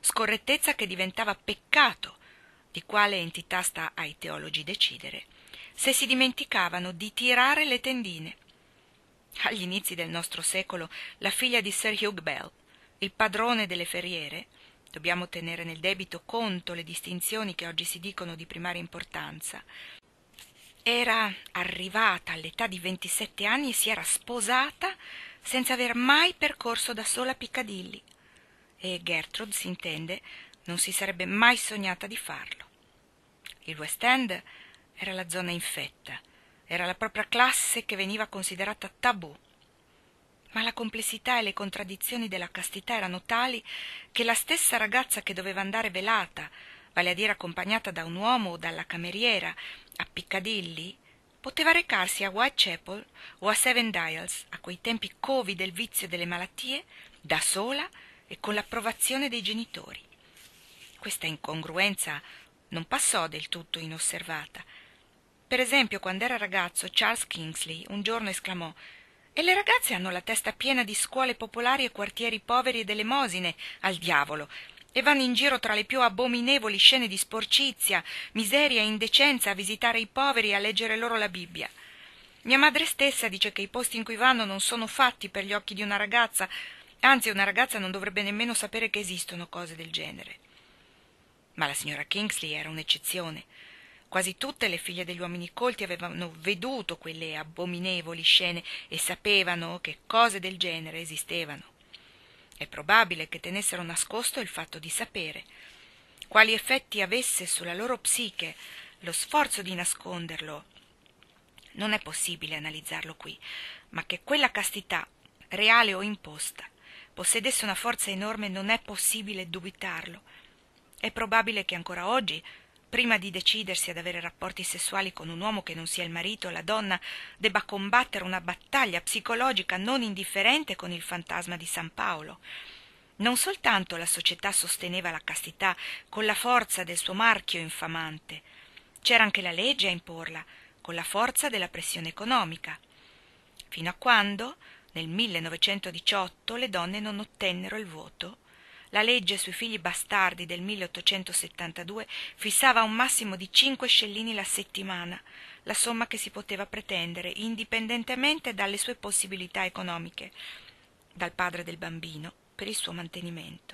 Scorrettezza che diventava peccato, di quale entità sta ai teologi decidere, se si dimenticavano di tirare le tendine. Agli inizi del nostro secolo, la figlia di Sir Hugh Bell, il padrone delle ferriere, dobbiamo tenere nel debito conto le distinzioni che oggi si dicono di primaria importanza, era arrivata all'età di ventisette anni e si era sposata senza aver mai percorso da sola Piccadilly, e Gertrude, si intende, non si sarebbe mai sognata di farlo. Il West End era la zona infetta, era la propria classe che veniva considerata tabù, ma la complessità e le contraddizioni della castità erano tali che la stessa ragazza che doveva andare velata, vale a dire accompagnata da un uomo o dalla cameriera, a Piccadilly, poteva recarsi a Whitechapel o a Seven Dials, a quei tempi covi del vizio e delle malattie, da sola e con l'approvazione dei genitori. Questa incongruenza non passò del tutto inosservata. Per esempio, quando era ragazzo, Charles Kingsley un giorno esclamò: «E le ragazze hanno la testa piena di scuole popolari e quartieri poveri e d'elemosine, al diavolo, e vanno in giro tra le più abominevoli scene di sporcizia, miseria e indecenza a visitare i poveri e a leggere loro la Bibbia. Mia madre stessa dice che i posti in cui vanno non sono fatti per gli occhi di una ragazza, anzi una ragazza non dovrebbe nemmeno sapere che esistono cose del genere». Ma la signora Kingsley era un'eccezione. Quasi tutte le figlie degli uomini colti avevano veduto quelle abominevoli scene e sapevano che cose del genere esistevano. È probabile che tenessero nascosto il fatto di sapere. Quali effetti avesse sulla loro psiche lo sforzo di nasconderlo non è possibile analizzarlo qui, ma che quella castità, reale o imposta, possedesse una forza enorme non è possibile dubitarlo. È probabile che ancora oggi, prima di decidersi ad avere rapporti sessuali con un uomo che non sia il marito, la donna debba combattere una battaglia psicologica non indifferente con il fantasma di San Paolo. Non soltanto la società sosteneva la castità con la forza del suo marchio infamante, c'era anche la legge a imporla, con la forza della pressione economica. Fino a quando, nel millenovecentodiciotto, le donne non ottennero il voto, la legge sui figli bastardi del milleottocentosettantadue fissava un massimo di cinque scellini la settimana, la somma che si poteva pretendere, indipendentemente dalle sue possibilità economiche, dal padre del bambino per il suo mantenimento.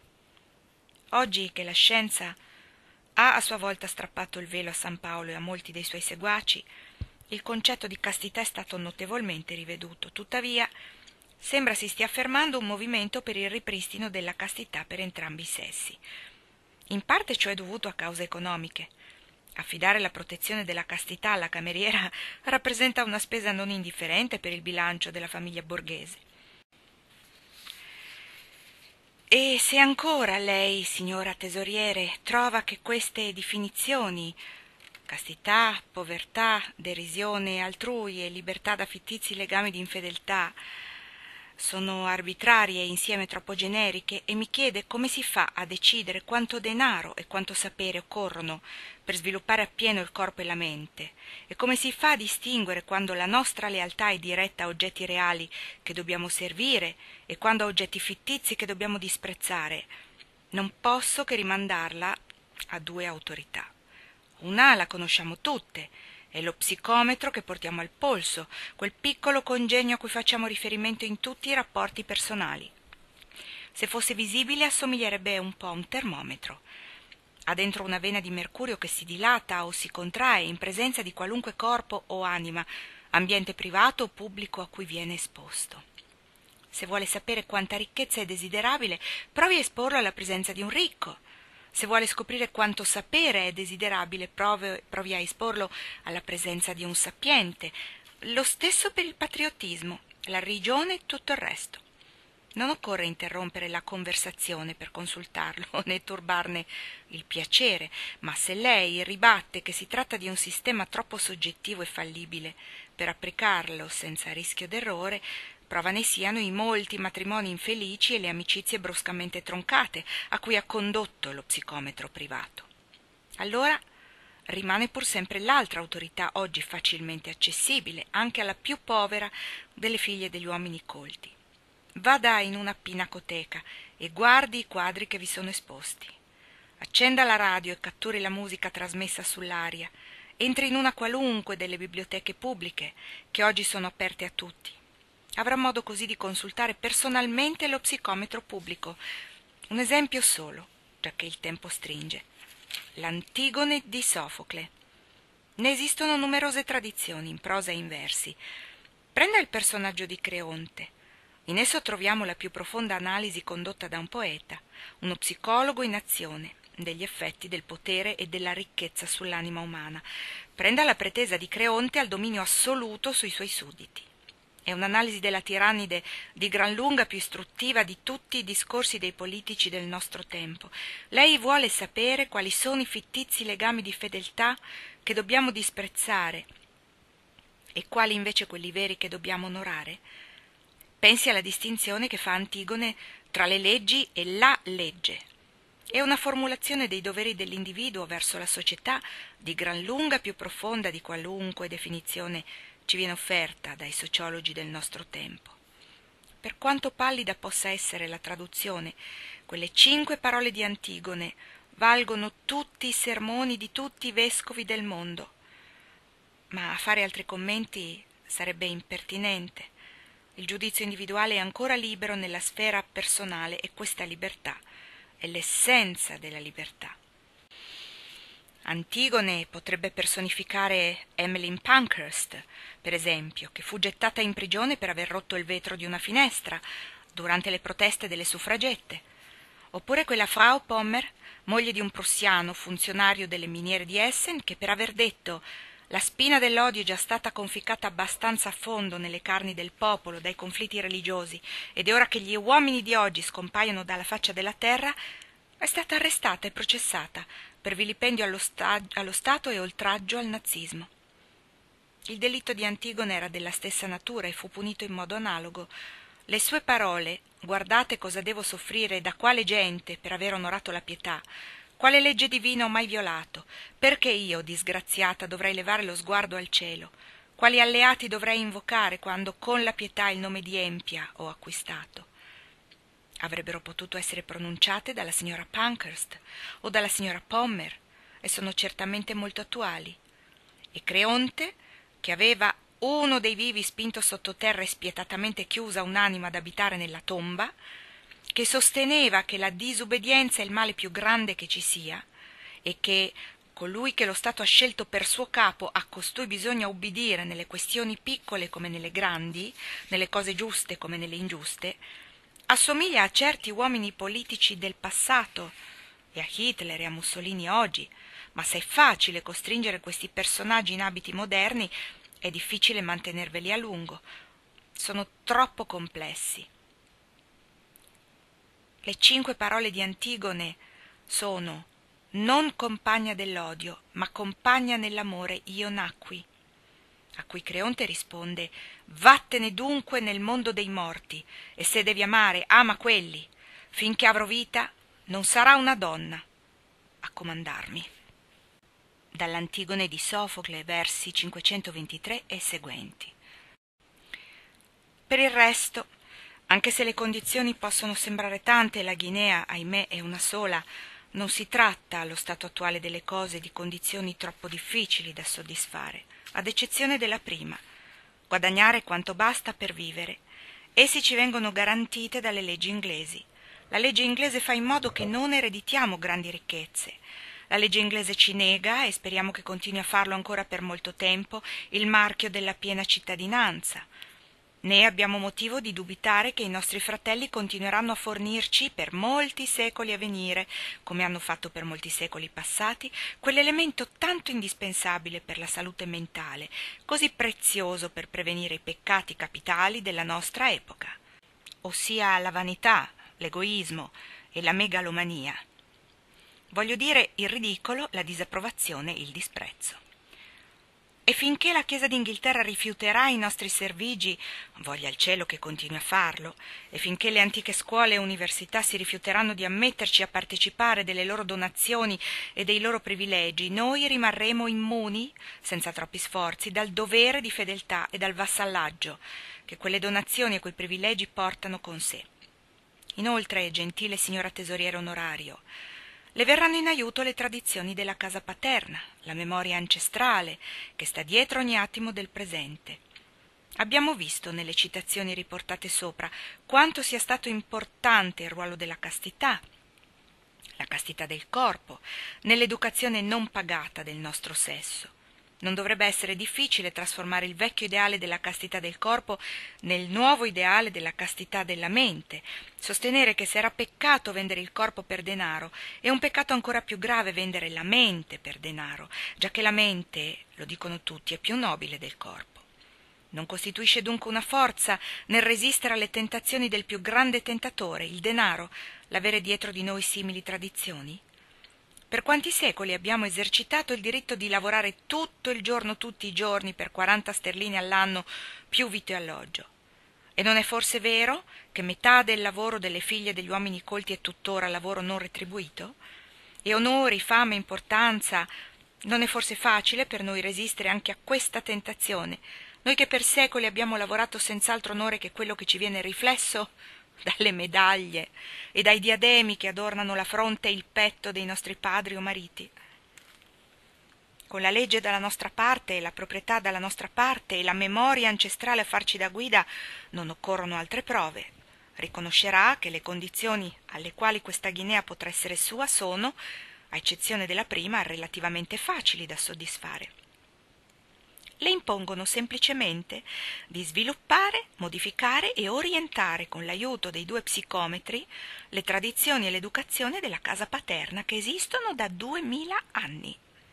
Oggi che la scienza ha a sua volta strappato il velo a San Paolo e a molti dei suoi seguaci, il concetto di castità è stato notevolmente riveduto. Tuttavia, sembra si stia affermando un movimento per il ripristino della castità per entrambi i sessi. In parte ciò è dovuto a cause economiche. Affidare la protezione della castità alla cameriera rappresenta una spesa non indifferente per il bilancio della famiglia borghese. E se ancora lei, signora tesoriere, trova che queste definizioni, castità, povertà, derisione altrui e libertà da fittizi legami di infedeltà, sono arbitrarie e insieme troppo generiche, e mi chiede come si fa a decidere quanto denaro e quanto sapere occorrono per sviluppare appieno il corpo e la mente, e come si fa a distinguere quando la nostra lealtà è diretta a oggetti reali che dobbiamo servire e quando a oggetti fittizi che dobbiamo disprezzare, non posso che rimandarla a due autorità. Una la conosciamo tutte, è lo psicometro che portiamo al polso, quel piccolo congegno a cui facciamo riferimento in tutti i rapporti personali. Se fosse visibile assomiglierebbe un po' a un termometro. Ha dentro una vena di mercurio che si dilata o si contrae in presenza di qualunque corpo o anima, ambiente privato o pubblico a cui viene esposto. Se vuole sapere quanta ricchezza è desiderabile, provi a esporlo alla presenza di un ricco. Se vuole scoprire quanto sapere è desiderabile, provi, provi a esporlo alla presenza di un sapiente. Lo stesso per il patriottismo, la religione e tutto il resto. Non occorre interrompere la conversazione per consultarlo, né turbarne il piacere, ma se lei ribatte che si tratta di un sistema troppo soggettivo e fallibile per applicarlo senza rischio d'errore, prova ne siano i molti matrimoni infelici e le amicizie bruscamente troncate a cui ha condotto lo psicometro privato. Allora rimane pur sempre l'altra autorità oggi facilmente accessibile anche alla più povera delle figlie degli uomini colti. Vada in una pinacoteca e guardi i quadri che vi sono esposti. Accenda la radio e catturi la musica trasmessa sull'aria entri in una qualunque delle biblioteche pubbliche, che oggi sono aperte a tutti. Avrà modo così di consultare personalmente lo psicometro pubblico. Un esempio solo, giacché il tempo stringe. L'Antigone di Sofocle. Ne esistono numerose tradizioni, in prosa e in versi. Prenda il personaggio di Creonte. In esso troviamo la più profonda analisi condotta da un poeta, uno psicologo in azione, degli effetti del potere e della ricchezza sull'anima umana. Prenda la pretesa di Creonte al dominio assoluto sui suoi sudditi. È un'analisi della tirannide di gran lunga più istruttiva di tutti i discorsi dei politici del nostro tempo. Lei vuole sapere quali sono i fittizi legami di fedeltà che dobbiamo disprezzare e quali invece quelli veri che dobbiamo onorare? Pensi alla distinzione che fa Antigone tra le leggi e la legge. È una formulazione dei doveri dell'individuo verso la società di gran lunga più profonda di qualunque definizione ci viene offerta dai sociologi del nostro tempo. Per quanto pallida possa essere la traduzione, quelle cinque parole di Antigone valgono tutti i sermoni di tutti i vescovi del mondo. Ma fare altri commenti sarebbe impertinente. Il giudizio individuale è ancora libero nella sfera personale e questa libertà è l'essenza della libertà. Antigone potrebbe personificare Emmeline Pankhurst, per esempio, che fu gettata in prigione per aver rotto il vetro di una finestra durante le proteste delle suffragette, oppure quella Frau Pommer, moglie di un prussiano funzionario delle miniere di Essen, che per aver detto «La spina dell'odio è già stata conficcata abbastanza a fondo nelle carni del popolo dai conflitti religiosi ed è ora che gli uomini di oggi scompaiono dalla faccia della terra», è stata arrestata e processata per vilipendio allo, sta- allo Stato e oltraggio al nazismo. Il delitto di Antigone era della stessa natura e fu punito in modo analogo. Le sue parole «Guardate cosa devo soffrire da quale gente per aver onorato la pietà», «Quale legge divina ho mai violato? Perché io, disgraziata, dovrei levare lo sguardo al cielo? Quali alleati dovrei invocare quando con la pietà il nome di Empia ho acquistato?» Avrebbero potuto essere pronunciate dalla signora Pankhurst o dalla signora Pommer e sono certamente molto attuali. E Creonte, che aveva uno dei vivi spinto sottoterra e spietatamente chiusa un'anima ad abitare nella tomba, che sosteneva che la disubbidienza è il male più grande che ci sia e che colui che lo Stato ha scelto per suo capo a costui bisogna ubbidire nelle questioni piccole come nelle grandi, nelle cose giuste come nelle ingiuste, assomiglia a certi uomini politici del passato e a Hitler e a Mussolini oggi, ma se è facile costringere questi personaggi in abiti moderni, è difficile mantenerveli a lungo. Sono troppo complessi. Le cinque parole di Antigone sono «Non compagna dell'odio, ma compagna nell'amore io nacqui», a cui Creonte risponde «Vattene dunque nel mondo dei morti, e se devi amare, ama quelli. Finché avrò vita, non sarà una donna a comandarmi». Dall'Antigone di Sofocle, versi cinquecentoventitré e seguenti. Per il resto, anche se le condizioni possono sembrare tante e la Guinea, ahimè, è una sola, non si tratta, allo stato attuale delle cose, di condizioni troppo difficili da soddisfare, ad eccezione della prima, guadagnare quanto basta per vivere. Essi ci vengono garantite dalle leggi inglesi. La legge inglese fa in modo che non ereditiamo grandi ricchezze. La legge inglese ci nega, e speriamo che continui a farlo ancora per molto tempo, il marchio della piena cittadinanza. Né abbiamo motivo di dubitare che i nostri fratelli continueranno a fornirci per molti secoli a venire, come hanno fatto per molti secoli passati, quell'elemento tanto indispensabile per la salute mentale, così prezioso per prevenire i peccati capitali della nostra epoca, ossia la vanità, l'egoismo e la megalomania. Voglio dire il ridicolo, la disapprovazione, il disprezzo. E finché la Chiesa d'Inghilterra rifiuterà i nostri servigi, voglia il cielo che continui a farlo, e finché le antiche scuole e università si rifiuteranno di ammetterci a partecipare delle loro donazioni e dei loro privilegi, noi rimarremo immuni, senza troppi sforzi, dal dovere di fedeltà e dal vassallaggio che quelle donazioni e quei privilegi portano con sé. Inoltre, gentile signora tesoriere onorario, Le verranno in aiuto le tradizioni della casa paterna, la memoria ancestrale che sta dietro ogni attimo del presente. Abbiamo visto nelle citazioni riportate sopra quanto sia stato importante il ruolo della castità, la castità del corpo, nell'educazione non pagata del nostro sesso. Non dovrebbe essere difficile trasformare il vecchio ideale della castità del corpo nel nuovo ideale della castità della mente, sostenere che se era peccato vendere il corpo per denaro, è un peccato ancora più grave vendere la mente per denaro, giacché la mente, lo dicono tutti, è più nobile del corpo. Non costituisce dunque una forza nel resistere alle tentazioni del più grande tentatore, il denaro, l'avere dietro di noi simili tradizioni? Per quanti secoli abbiamo esercitato il diritto di lavorare tutto il giorno, tutti i giorni, per quaranta sterline all'anno, più vitto e alloggio? E non è forse vero che metà del lavoro delle figlie degli uomini colti è tuttora lavoro non retribuito? E onori, fama, importanza, non è forse facile per noi resistere anche a questa tentazione, noi che per secoli abbiamo lavorato senz'altro onore che quello che ci viene riflesso dalle medaglie e dai diademi che adornano la fronte e il petto dei nostri padri o mariti? Con la legge dalla nostra parte e la proprietà dalla nostra parte e la memoria ancestrale a farci da guida non occorrono altre prove. Riconoscerà che le condizioni alle quali questa Guinea potrà essere sua sono, a eccezione della prima, relativamente facili da soddisfare. Le impongono semplicemente di sviluppare, modificare e orientare con l'aiuto dei due psicometri le tradizioni e l'educazione della casa paterna che esistono da duemila anni.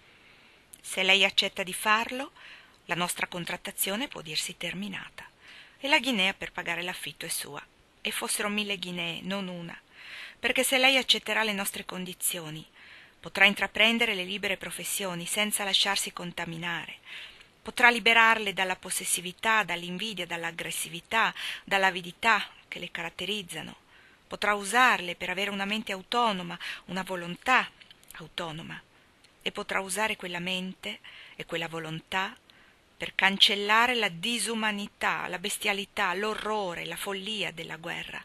Se lei accetta di farlo, la nostra contrattazione può dirsi terminata e la Guinea per pagare l'affitto è sua, e fossero mille Guinee, non una, perché se lei accetterà le nostre condizioni, potrà intraprendere le libere professioni senza lasciarsi contaminare. Potrà liberarle dalla possessività, dall'invidia, dall'aggressività, dall'avidità che le caratterizzano. Potrà usarle per avere una mente autonoma, una volontà autonoma. E potrà usare quella mente e quella volontà per cancellare la disumanità, la bestialità, l'orrore, la follia della guerra.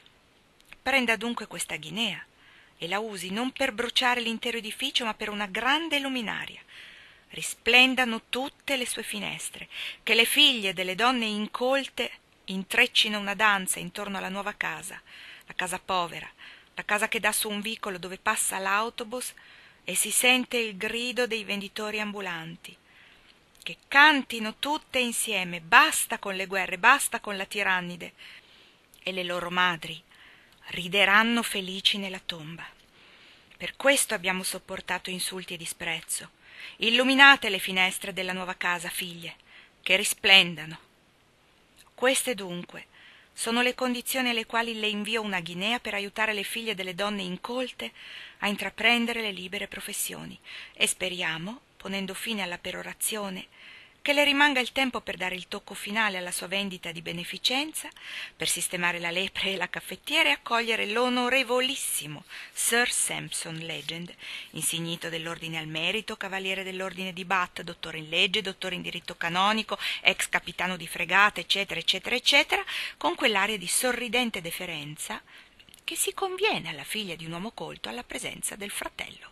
Prenda dunque questa Guinea e la usi non per bruciare l'intero edificio, ma per una grande luminaria. Risplendano tutte le sue finestre, che le figlie delle donne incolte intreccino una danza intorno alla nuova casa, la casa povera, la casa che dà su un vicolo dove passa l'autobus e si sente il grido dei venditori ambulanti, che cantino tutte insieme, basta con le guerre, basta con la tirannide, e le loro madri rideranno felici nella tomba. Per questo abbiamo sopportato insulti e disprezzo. Illuminate le finestre della nuova casa, figlie, che risplendano. Queste dunque sono le condizioni alle quali le invio una Guinea per aiutare le figlie delle donne incolte a intraprendere le libere professioni e speriamo, ponendo fine alla perorazione, che le rimanga il tempo per dare il tocco finale alla sua vendita di beneficenza, per sistemare la lepre e la caffettiera e accogliere l'onorevolissimo Sir Sampson Legend, insignito dell'Ordine al Merito, cavaliere dell'Ordine di Bath, dottore in legge, dottore in diritto canonico, ex capitano di fregata, eccetera, eccetera, eccetera, con quell'aria di sorridente deferenza che si conviene alla figlia di un uomo colto alla presenza del fratello.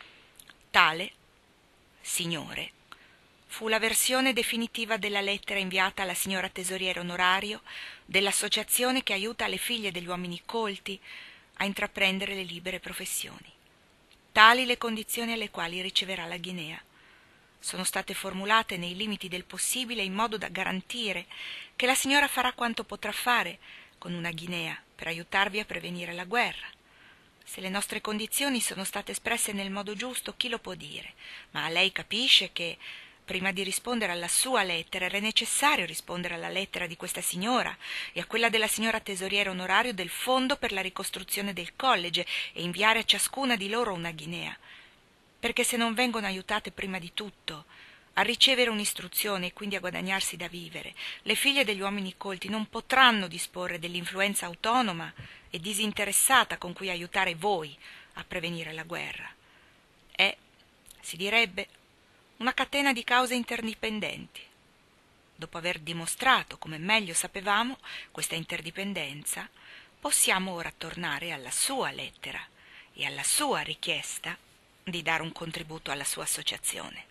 Tale, signore, fu la versione definitiva della lettera inviata alla signora tesoriere onorario dell'associazione che aiuta le figlie degli uomini colti a intraprendere le libere professioni. Tali le condizioni alle quali riceverà la Guinea. Sono state formulate nei limiti del possibile in modo da garantire che la signora farà quanto potrà fare con una Guinea per aiutarvi a prevenire la guerra. Se le nostre condizioni sono state espresse nel modo giusto, chi lo può dire? Ma lei capisce che prima di rispondere alla sua lettera era necessario rispondere alla lettera di questa signora e a quella della signora tesoriere onorario del Fondo per la ricostruzione del college e inviare a ciascuna di loro una Guinea, perché se non vengono aiutate prima di tutto a ricevere un'istruzione e quindi a guadagnarsi da vivere, le figlie degli uomini colti non potranno disporre dell'influenza autonoma e disinteressata con cui aiutare voi a prevenire la guerra. È, si direbbe, una catena di cause interdipendenti. Dopo aver dimostrato, come meglio sapevamo, questa interdipendenza, possiamo ora tornare alla sua lettera e alla sua richiesta di dare un contributo alla sua associazione.